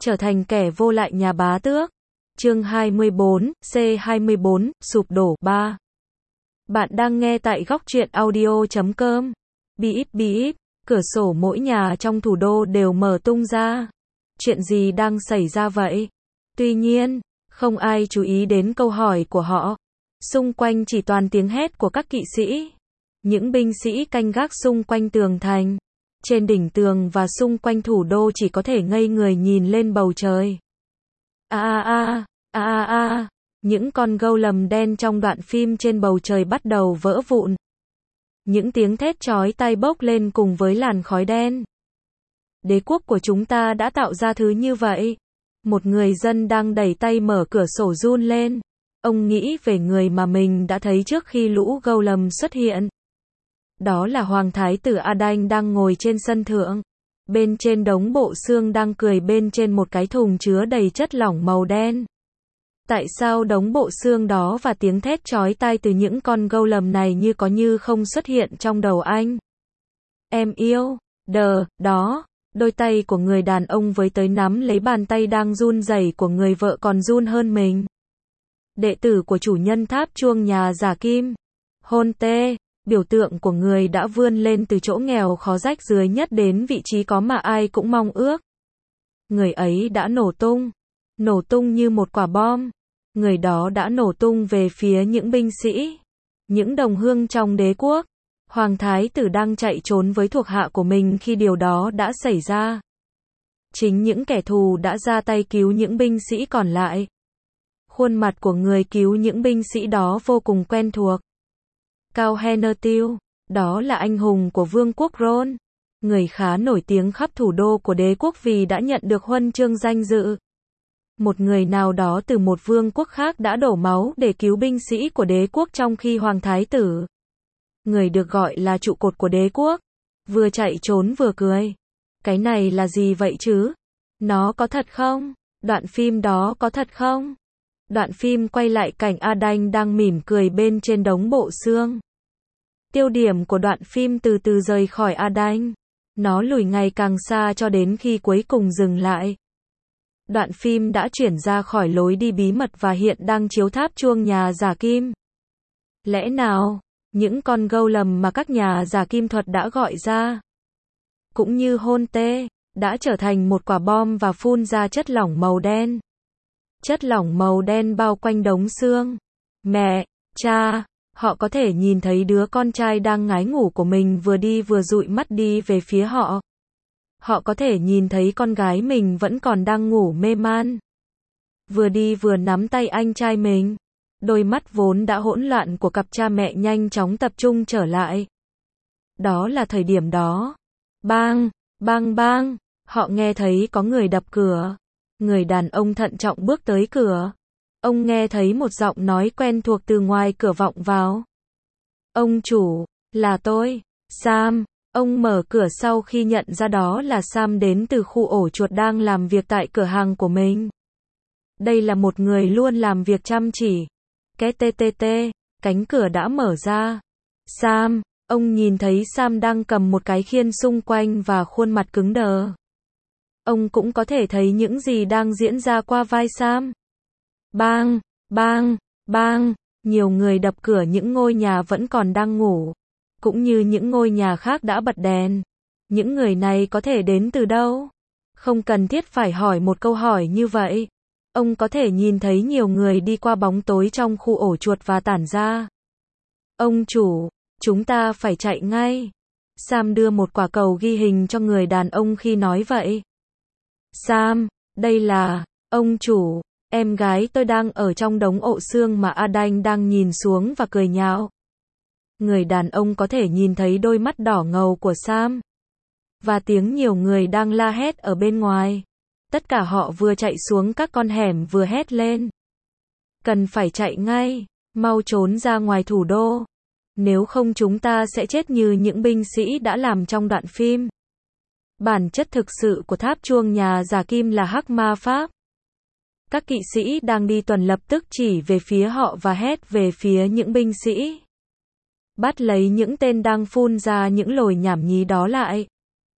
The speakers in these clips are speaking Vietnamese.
trở thành kẻ vô lại nhà bá tước. Chương 24, C24, sụp đổ 3. Bạn đang nghe tại góc truyện audio.com. Bíp bíp, cửa sổ mỗi nhà trong thủ đô đều mở tung ra. Chuyện gì đang xảy ra vậy? Tuy nhiên, không ai chú ý đến câu hỏi của họ. Xung quanh chỉ toàn tiếng hét của các kỵ sĩ. Những binh sĩ canh gác xung quanh tường thành. Trên đỉnh tường và xung quanh thủ đô chỉ có thể ngây người nhìn lên bầu trời. Những con gâu lầm đen trong đoạn phim trên bầu trời bắt đầu vỡ vụn. Những tiếng thét chói tai bốc lên cùng với làn khói đen. Đế quốc của chúng ta đã tạo ra thứ như vậy. Một người dân đang đẩy tay mở cửa sổ run lên. Ông nghĩ về người mà mình đã thấy trước khi lũ gâu lầm xuất hiện. Đó là Hoàng Thái tử Adan đang ngồi trên sân thượng. Bên trên đống bộ xương đang cười bên trên một cái thùng chứa đầy chất lỏng màu đen. Tại sao đống bộ xương đó và tiếng thét chói tai từ những con gâu lầm này như có như không xuất hiện trong đầu anh? Em yêu, đó, đôi tay của người đàn ông với tới nắm lấy bàn tay đang run rẩy của người vợ còn run hơn mình. Đệ tử của chủ nhân tháp chuông nhà giả kim. Hôn tê, biểu tượng của người đã vươn lên từ chỗ nghèo khó rách dưới nhất đến vị trí có mà ai cũng mong ước. Người ấy đã nổ tung như một quả bom. Người đó đã nổ tung về phía những binh sĩ, những đồng hương trong đế quốc. Hoàng thái tử đang chạy trốn với thuộc hạ của mình khi điều đó đã xảy ra. Chính những kẻ thù đã ra tay cứu những binh sĩ còn lại. Khuôn mặt của người cứu những binh sĩ đó vô cùng quen thuộc. Cao Henertil, đó là anh hùng của vương quốc Ron, người khá nổi tiếng khắp thủ đô của đế quốc vì đã nhận được huân chương danh dự. Một người nào đó từ một vương quốc khác đã đổ máu để cứu binh sĩ của đế quốc trong khi Hoàng thái tử, người được gọi là trụ cột của đế quốc, vừa chạy trốn vừa cười. Cái này là gì vậy chứ? Nó có thật không? Đoạn phim đó có thật không? Đoạn phim quay lại cảnh Adan đang mỉm cười bên trên đống bộ xương. Tiêu điểm của đoạn phim từ từ rời khỏi Adan. Nó lùi ngày càng xa cho đến khi cuối cùng dừng lại. Đoạn phim đã chuyển ra khỏi lối đi bí mật và hiện đang chiếu tháp chuông nhà giả kim. Lẽ nào, những con gâu lầm mà các nhà giả kim thuật đã gọi ra, cũng như hôn tê, đã trở thành một quả bom và phun ra chất lỏng màu đen. Chất lỏng màu đen bao quanh đống xương. Mẹ, cha, họ có thể nhìn thấy đứa con trai đang ngái ngủ của mình vừa đi vừa dụi mắt đi về phía họ. Họ có thể nhìn thấy con gái mình vẫn còn đang ngủ mê man. Vừa đi vừa nắm tay anh trai mình. Đôi mắt vốn đã hỗn loạn của cặp cha mẹ nhanh chóng tập trung trở lại. Đó là thời điểm đó. Bang, bang bang, họ nghe thấy có người đập cửa. Người đàn ông thận trọng bước tới cửa. Ông nghe thấy một giọng nói quen thuộc từ ngoài cửa vọng vào. Ông chủ, là tôi, Sam. Ông mở cửa sau khi nhận ra đó là Sam đến từ khu ổ chuột đang làm việc tại cửa hàng của mình. Đây là một người luôn làm việc chăm chỉ. Cánh cửa đã mở ra. Sam, ông nhìn thấy Sam đang cầm một cái khiên xung quanh và khuôn mặt cứng đờ. Ông cũng có thể thấy những gì đang diễn ra qua vai Sam. Bang, bang, bang, nhiều người đập cửa những ngôi nhà vẫn còn đang ngủ. Cũng như những ngôi nhà khác đã bật đèn. Những người này có thể đến từ đâu? Không cần thiết phải hỏi một câu hỏi như vậy. Ông có thể nhìn thấy nhiều người đi qua bóng tối trong khu ổ chuột và tản ra. Ông chủ, chúng ta phải chạy ngay. Sam đưa một quả cầu ghi hình cho người đàn ông khi nói vậy. Sam, đây là, ông chủ, em gái tôi đang ở trong đống ộ xương mà Adan đang nhìn xuống và cười nhạo. Người đàn ông có thể nhìn thấy đôi mắt đỏ ngầu của Sam. Và tiếng nhiều người đang la hét ở bên ngoài. Tất cả họ vừa chạy xuống các con hẻm vừa hét lên. Cần phải chạy ngay, mau trốn ra ngoài thủ đô. Nếu không chúng ta sẽ chết như những binh sĩ đã làm trong đoạn phim. Bản chất thực sự của tháp chuông nhà giả kim là hắc ma pháp. Các kỵ sĩ đang đi tuần lập tức chỉ về phía họ và hét về phía những binh sĩ. Bắt lấy những tên đang phun ra những lời nhảm nhí đó lại.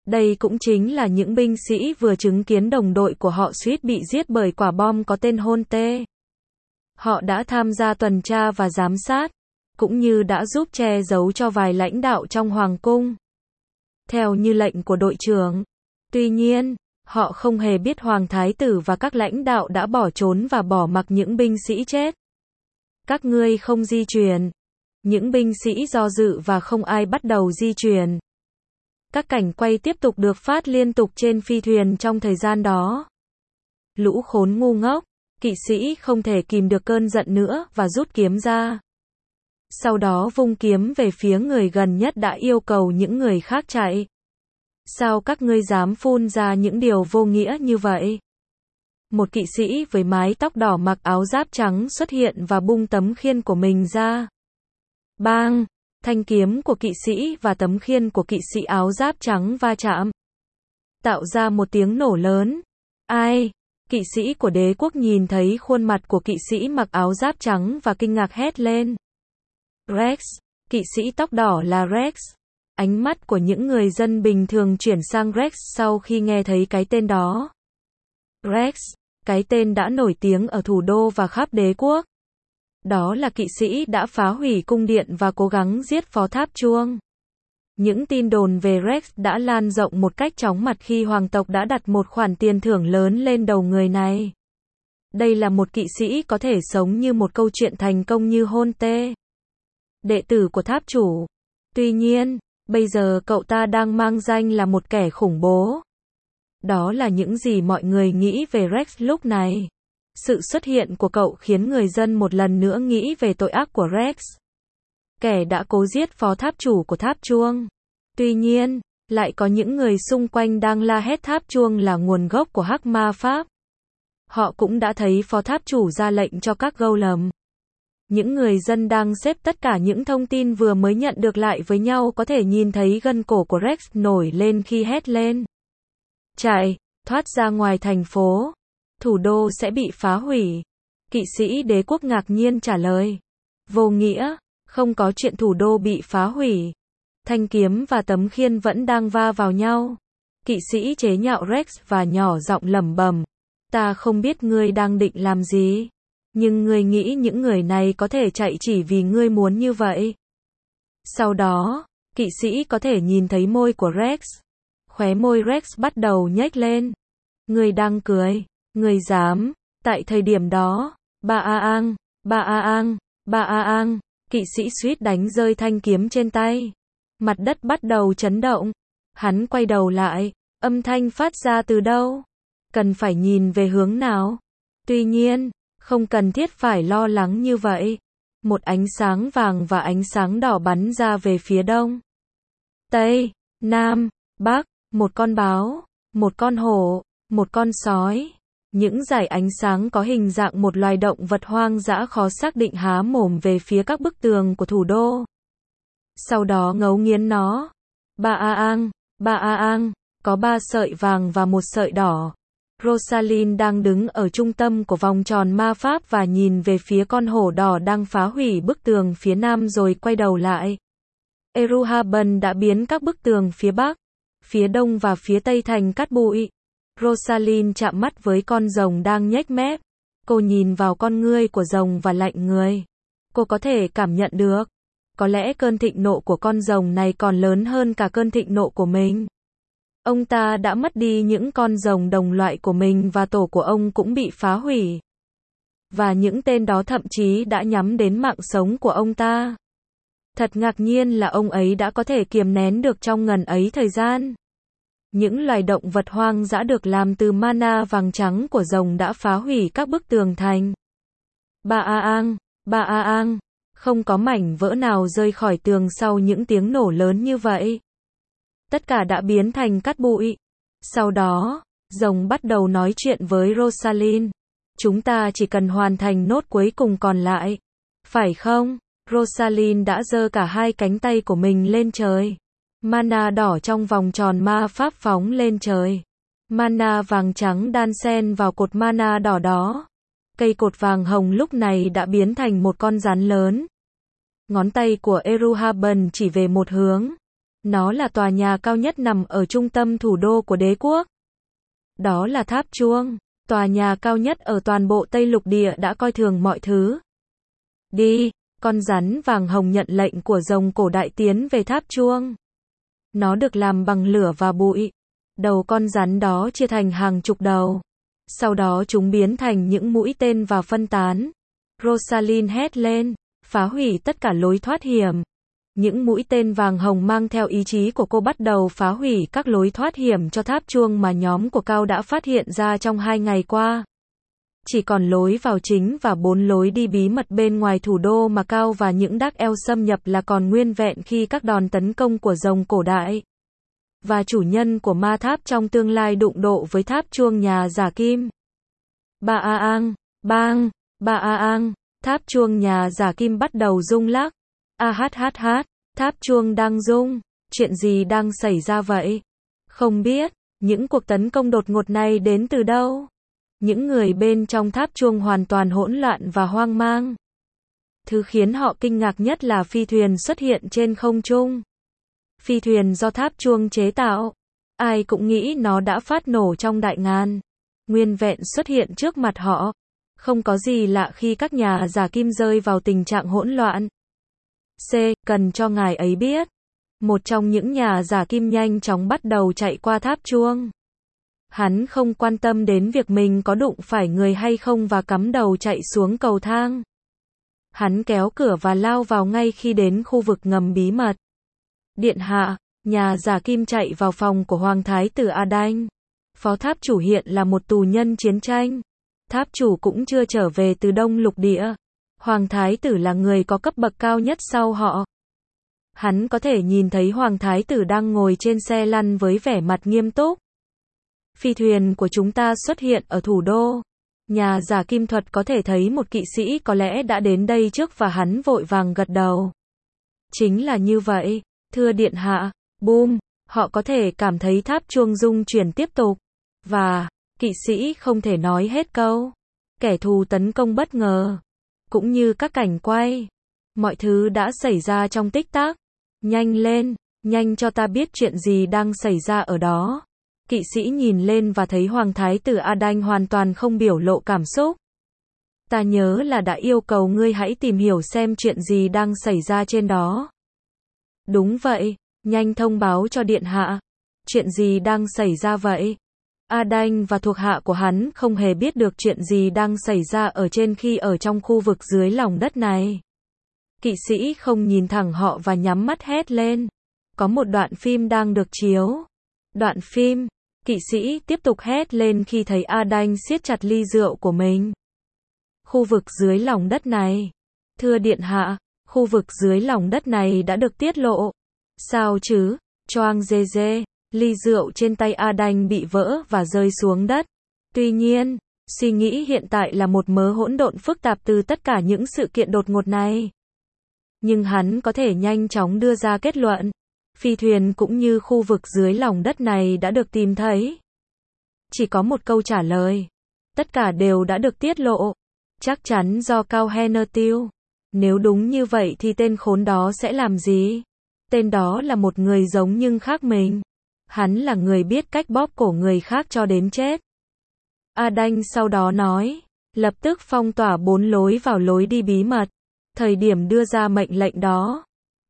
Đây cũng chính là những binh sĩ vừa chứng kiến đồng đội của họ suýt bị giết bởi quả bom có tên Honte. Họ đã tham gia tuần tra và giám sát, cũng như đã giúp che giấu cho vài lãnh đạo trong hoàng cung, theo như lệnh của đội trưởng. Tuy nhiên, họ không hề biết hoàng thái tử và các lãnh đạo đã bỏ trốn và bỏ mặc những binh sĩ chết. Các ngươi không di chuyển. Những binh sĩ do dự và không ai bắt đầu di chuyển. Các cảnh quay tiếp tục được phát liên tục trên phi thuyền trong thời gian đó. Lũ khốn ngu ngốc, kỵ sĩ không thể kìm được cơn giận nữa và rút kiếm ra. Sau đó vung kiếm về phía người gần nhất đã yêu cầu những người khác chạy. Sao các ngươi dám phun ra những điều vô nghĩa như vậy? Một kỵ sĩ với mái tóc đỏ mặc áo giáp trắng xuất hiện và bung tấm khiên của mình ra. Bang! Thanh kiếm của kỵ sĩ và tấm khiên của kỵ sĩ áo giáp trắng va chạm, tạo ra một tiếng nổ lớn. Ai? Kỵ sĩ của đế quốc nhìn thấy khuôn mặt của kỵ sĩ mặc áo giáp trắng và kinh ngạc hét lên. Rex! Kỵ sĩ tóc đỏ là Rex. Ánh mắt của những người dân bình thường chuyển sang Rex sau khi nghe thấy cái tên đó. Rex, cái tên đã nổi tiếng ở thủ đô và khắp đế quốc. Đó là kỵ sĩ đã phá hủy cung điện và cố gắng giết phó tháp chuông. Những tin đồn về Rex đã lan rộng một cách chóng mặt khi hoàng tộc đã đặt một khoản tiền thưởng lớn lên đầu người này. Đây là một kỵ sĩ có thể sống như một câu chuyện thành công như Honte, đệ tử của tháp chủ. Tuy nhiên, bây giờ cậu ta đang mang danh là một kẻ khủng bố. Đó là những gì mọi người nghĩ về Rex lúc này. Sự xuất hiện của cậu khiến người dân một lần nữa nghĩ về tội ác của Rex, kẻ đã cố giết phó tháp chủ của tháp chuông. Tuy nhiên, lại có những người xung quanh đang la hét tháp chuông là nguồn gốc của hắc ma pháp. Họ cũng đã thấy phó tháp chủ ra lệnh cho các golem. Những người dân đang xếp tất cả những thông tin vừa mới nhận được lại với nhau có thể nhìn thấy gân cổ của Rex nổi lên khi hét lên. Chạy, thoát ra ngoài thành phố. Thủ đô sẽ bị phá hủy. Kỵ sĩ đế quốc ngạc nhiên trả lời. Vô nghĩa, không có chuyện thủ đô bị phá hủy. Thanh kiếm và tấm khiên vẫn đang va vào nhau. Kỵ sĩ chế nhạo Rex và nhỏ giọng lẩm bẩm. Ta không biết ngươi đang định làm gì. Nhưng ngươi nghĩ những người này có thể chạy chỉ vì ngươi muốn như vậy. Sau đó, kỵ sĩ có thể nhìn thấy môi của Rex. Khóe môi Rex bắt đầu nhếch lên. Ngươi đang cười. Ngươi dám. Tại thời điểm đó, ba a ang, kỵ sĩ suýt đánh rơi thanh kiếm trên tay. Mặt đất bắt đầu chấn động. Hắn quay đầu lại. Âm thanh phát ra từ đâu? Cần phải nhìn về hướng nào? Tuy nhiên, không cần thiết phải lo lắng như vậy. Một ánh sáng vàng và ánh sáng đỏ bắn ra về phía đông, tây, nam, bắc, một con báo, một con hổ, một con sói. Những dải ánh sáng có hình dạng một loài động vật hoang dã khó xác định há mồm về phía các bức tường của thủ đô. Sau đó ngấu nghiến nó. Ba a ang, có 3 sợi vàng và 1 sợi đỏ. Rosalind đang đứng ở trung tâm của vòng tròn ma pháp và nhìn về phía con hổ đỏ đang phá hủy bức tường phía nam rồi quay đầu lại. Eruhaben đã biến các bức tường phía bắc, phía đông và phía tây thành cát bụi. Rosalind chạm mắt với con rồng đang nhếch mép. Cô nhìn vào con ngươi của rồng và lạnh người. Cô có thể cảm nhận được. Có lẽ cơn thịnh nộ của con rồng này còn lớn hơn cả cơn thịnh nộ của mình. Ông ta đã mất đi những con rồng đồng loại của mình và tổ của ông cũng bị phá hủy. Và những tên đó thậm chí đã nhắm đến mạng sống của ông ta. Thật ngạc nhiên là ông ấy đã có thể kiềm nén được trong ngần ấy thời gian. Những loài động vật hoang dã được làm từ mana vàng trắng của rồng đã phá hủy các bức tường thành. Ba a ang, không có mảnh vỡ nào rơi khỏi tường sau những tiếng nổ lớn như vậy. Tất cả đã biến thành cát bụi. Sau đó, rồng bắt đầu nói chuyện với Rosalind. Chúng ta chỉ cần hoàn thành nốt cuối cùng còn lại. Phải không? Rosalind đã giơ cả hai cánh tay của mình lên trời. Mana đỏ trong vòng tròn ma pháp phóng lên trời. Mana vàng trắng đan xen vào cột mana đỏ đó. Cây cột vàng hồng lúc này đã biến thành một con rắn lớn. Ngón tay của Eruhaben chỉ về một hướng. Nó là tòa nhà cao nhất nằm ở trung tâm thủ đô của đế quốc. Đó là tháp chuông, tòa nhà cao nhất ở toàn bộ Tây Lục Địa đã coi thường mọi thứ. Đi, con rắn vàng hồng nhận lệnh của rồng cổ đại tiến về tháp chuông. Nó được làm bằng lửa và bụi. Đầu con rắn đó chia thành hàng chục đầu. Sau đó chúng biến thành những mũi tên và phân tán. Rosalind hét lên, phá hủy tất cả lối thoát hiểm. Những mũi tên vàng hồng mang theo ý chí của cô bắt đầu phá hủy các lối thoát hiểm cho tháp chuông mà nhóm của Cao đã phát hiện ra trong 2 ngày qua. Chỉ còn lối vào chính và 4 lối đi bí mật bên ngoài thủ đô mà Cao và những Dark Elf xâm nhập là còn nguyên vẹn khi các đòn tấn công của rồng cổ đại và chủ nhân của ma tháp trong tương lai đụng độ với tháp chuông nhà giả kim. Ba-a-ang, bang, ba-a-ang, tháp chuông nhà giả kim bắt đầu rung lắc. A-hát-hát-hát, tháp chuông đang rung, chuyện gì đang xảy ra vậy? Không biết, những cuộc tấn công đột ngột này đến từ đâu? Những người bên trong tháp chuông hoàn toàn hỗn loạn và hoang mang. Thứ khiến họ kinh ngạc nhất là phi thuyền xuất hiện trên không trung. Phi thuyền do tháp chuông chế tạo. Ai cũng nghĩ nó đã phát nổ trong đại ngàn. Nguyên vẹn xuất hiện trước mặt họ. Không có gì lạ khi các nhà giả kim rơi vào tình trạng hỗn loạn. C. Cần cho ngài ấy biết. Một trong những nhà giả kim nhanh chóng bắt đầu chạy qua tháp chuông. Hắn không quan tâm đến việc mình có đụng phải người hay không và cắm đầu chạy xuống cầu thang. Hắn kéo cửa và lao vào ngay khi đến khu vực ngầm bí mật. Điện hạ, nhà giả kim chạy vào phòng của Hoàng Thái tử Adanh. Phó tháp chủ hiện là một tù nhân chiến tranh. Tháp chủ cũng chưa trở về từ Đông Lục Địa. Hoàng Thái tử là người có cấp bậc cao nhất sau họ. Hắn có thể nhìn thấy Hoàng Thái tử đang ngồi trên xe lăn với vẻ mặt nghiêm túc. Phi thuyền của chúng ta xuất hiện ở thủ đô. Nhà giả kim thuật có thể thấy một kỵ sĩ có lẽ đã đến đây trước và hắn vội vàng gật đầu. Chính là như vậy, thưa điện hạ. Boom, họ có thể cảm thấy tháp chuông rung chuyển tiếp tục. Và, kỵ sĩ không thể nói hết câu. Kẻ thù tấn công bất ngờ. Cũng như các cảnh quay. Mọi thứ đã xảy ra trong tích tắc. Nhanh lên, nhanh cho ta biết chuyện gì đang xảy ra ở đó. Kỵ sĩ nhìn lên và thấy Hoàng Thái tử Adanh hoàn toàn không biểu lộ cảm xúc. Ta nhớ là đã yêu cầu ngươi hãy tìm hiểu xem chuyện gì đang xảy ra trên đó. Đúng vậy, nhanh thông báo cho điện hạ. Chuyện gì đang xảy ra vậy? Adanh và thuộc hạ của hắn không hề biết được chuyện gì đang xảy ra ở trên khi ở trong khu vực dưới lòng đất này. Kỵ sĩ không nhìn thẳng họ và nhắm mắt hét lên. Có một đoạn phim đang được chiếu. Đoạn phim, kỵ sĩ tiếp tục hét lên khi thấy Adanh siết chặt ly rượu của mình. Khu vực dưới lòng đất này. Thưa điện hạ, khu vực dưới lòng đất này đã được tiết lộ. Sao chứ? Choang dê dê, ly rượu trên tay Adanh bị vỡ và rơi xuống đất. Tuy nhiên, suy nghĩ hiện tại là một mớ hỗn độn phức tạp từ tất cả những sự kiện đột ngột này. Nhưng hắn có thể nhanh chóng đưa ra kết luận. Phi thuyền cũng như khu vực dưới lòng đất này đã được tìm thấy. Chỉ có một câu trả lời. Tất cả đều đã được tiết lộ. Chắc chắn do Cao Hennertil. Nếu đúng như vậy thì tên khốn đó sẽ làm gì? Tên đó là một người giống nhưng khác mình. Hắn là người biết cách bóp cổ người khác cho đến chết. Adanh sau đó nói. Lập tức phong tỏa 4 lối vào lối đi bí mật. Thời điểm đưa ra mệnh lệnh đó.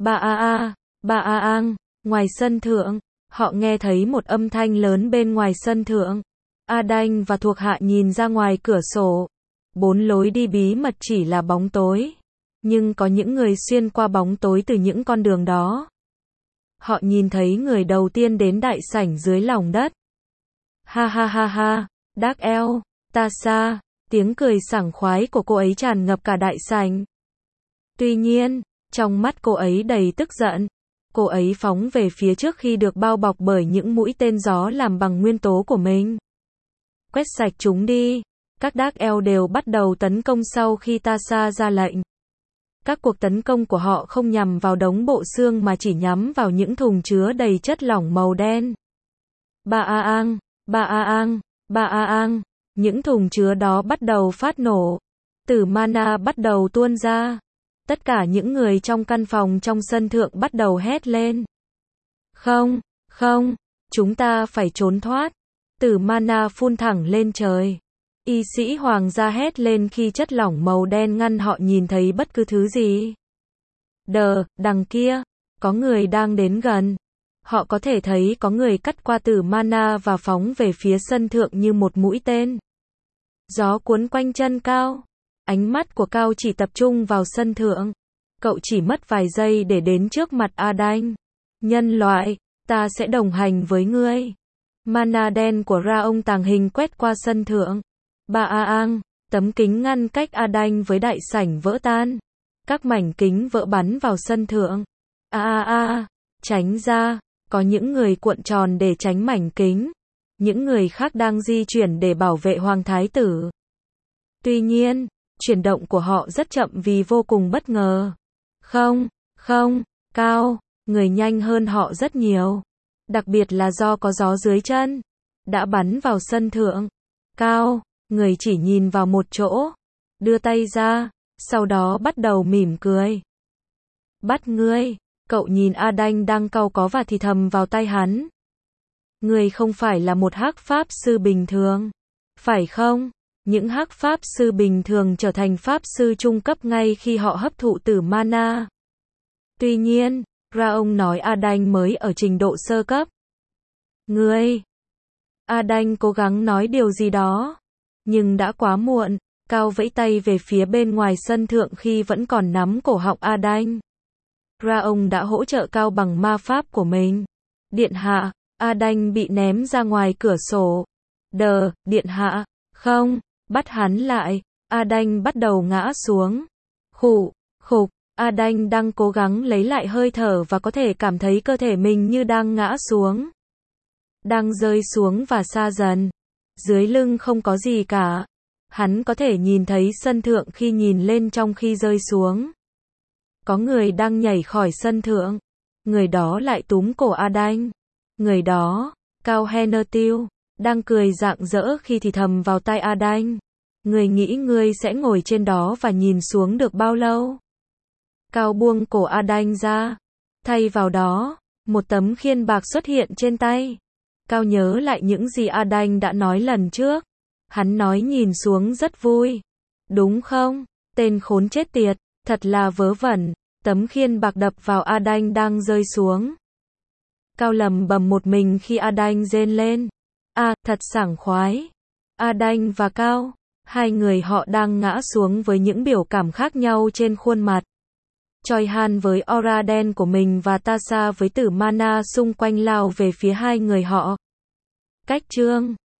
Ba-a-ang, ngoài sân thượng, họ nghe thấy một âm thanh lớn bên ngoài sân thượng. Adanh và thuộc hạ nhìn ra ngoài cửa sổ. 4 lối đi bí mật chỉ là bóng tối. Nhưng có những người xuyên qua bóng tối từ những con đường đó. Họ nhìn thấy người đầu tiên đến đại sảnh dưới lòng đất. Ha ha ha ha, Dark Elf, Tasha, tiếng cười sảng khoái của cô ấy tràn ngập cả đại sảnh. Tuy nhiên, trong mắt cô ấy đầy tức giận. Cô ấy phóng về phía trước khi được bao bọc bởi những mũi tên gió làm bằng nguyên tố của mình. Quét sạch chúng đi. Các Dark Elf đều bắt đầu tấn công sau khi Tasha ra lệnh. Các cuộc tấn công của họ không nhằm vào đống bộ xương mà chỉ nhắm vào những thùng chứa đầy chất lỏng màu đen. Ba-a-ang, ba-a-ang, ba-a-ang. Những thùng chứa đó bắt đầu phát nổ. Tử mana bắt đầu tuôn ra. Tất cả những người trong căn phòng trong sân thượng bắt đầu hét lên. Không, không, chúng ta phải trốn thoát. Tử Mana phun thẳng lên trời. Y sĩ Hoàng gia hét lên khi chất lỏng màu đen ngăn họ nhìn thấy bất cứ thứ gì. Đằng kia, có người đang đến gần. Họ có thể thấy có người cắt qua Tử Mana và phóng về phía sân thượng như một mũi tên. Gió cuốn quanh chân Cao. Ánh mắt của Cao chỉ tập trung vào sân thượng. Cậu chỉ mất vài giây để đến trước mặt Adan. Nhân loại, ta sẽ đồng hành với ngươi. Mana đen của Ra ông tàng hình quét qua sân thượng. Tấm kính ngăn cách Adan với đại sảnh vỡ tan. Các mảnh kính vỡ bắn vào sân thượng. Tránh ra, có những người cuộn tròn để tránh mảnh kính. Những người khác đang di chuyển để bảo vệ Hoàng Thái tử. Tuy nhiên, chuyển động của họ rất chậm vì vô cùng bất ngờ. Không, Cao, người nhanh hơn họ rất nhiều. Đặc biệt là do có gió dưới chân. Đã bắn vào sân thượng. Cao, người chỉ nhìn vào một chỗ. Đưa tay ra, sau đó bắt đầu mỉm cười. Bắt ngươi, cậu nhìn Adan đang cau có và thì thầm vào tai hắn. Ngươi không phải là một hắc pháp sư bình thường, phải không? Những hắc pháp sư bình thường trở thành pháp sư trung cấp ngay khi họ hấp thụ Tử Mana. Tuy nhiên, Ra ông nói Adan mới ở trình độ sơ cấp. Ngươi! Adan cố gắng nói điều gì đó, nhưng đã quá muộn. Cao vẫy tay về phía bên ngoài sân thượng khi vẫn còn nắm cổ họng Adan. Ra ông đã hỗ trợ Cao bằng ma pháp của mình. Điện hạ, Adan bị ném ra ngoài cửa sổ. Điện hạ, không, bắt hắn lại. Adan bắt đầu ngã xuống. Khục, Adan đang cố gắng lấy lại hơi thở và có thể cảm thấy cơ thể mình như đang ngã xuống. Đang rơi xuống và xa dần. Dưới lưng không có gì cả. Hắn có thể nhìn thấy sân thượng khi nhìn lên trong khi rơi xuống. Có người đang nhảy khỏi sân thượng. Người đó lại túm cổ Adan. Người đó, Cao Henertil, đang cười rạng rỡ khi thì thầm vào tai Adan. Ngươi nghĩ ngươi sẽ ngồi trên đó và nhìn xuống được bao lâu? Cao buông cổ Adan ra. Thay vào đó, một tấm khiên bạc xuất hiện trên tay. Cao nhớ lại những gì Adan đã nói lần trước. Hắn nói nhìn xuống rất vui. Đúng không? Tên khốn chết tiệt, thật là vớ vẩn. Tấm khiên bạc đập vào Adan đang rơi xuống. Cao lầm bầm một mình khi Adan rên lên. Thật sảng khoái. Adan và Cao, hai người họ đang ngã xuống với những biểu cảm khác nhau trên khuôn mặt. Choi Han với aura đen của mình và Tasha với Tử Mana xung quanh lao về phía hai người họ. Cách chương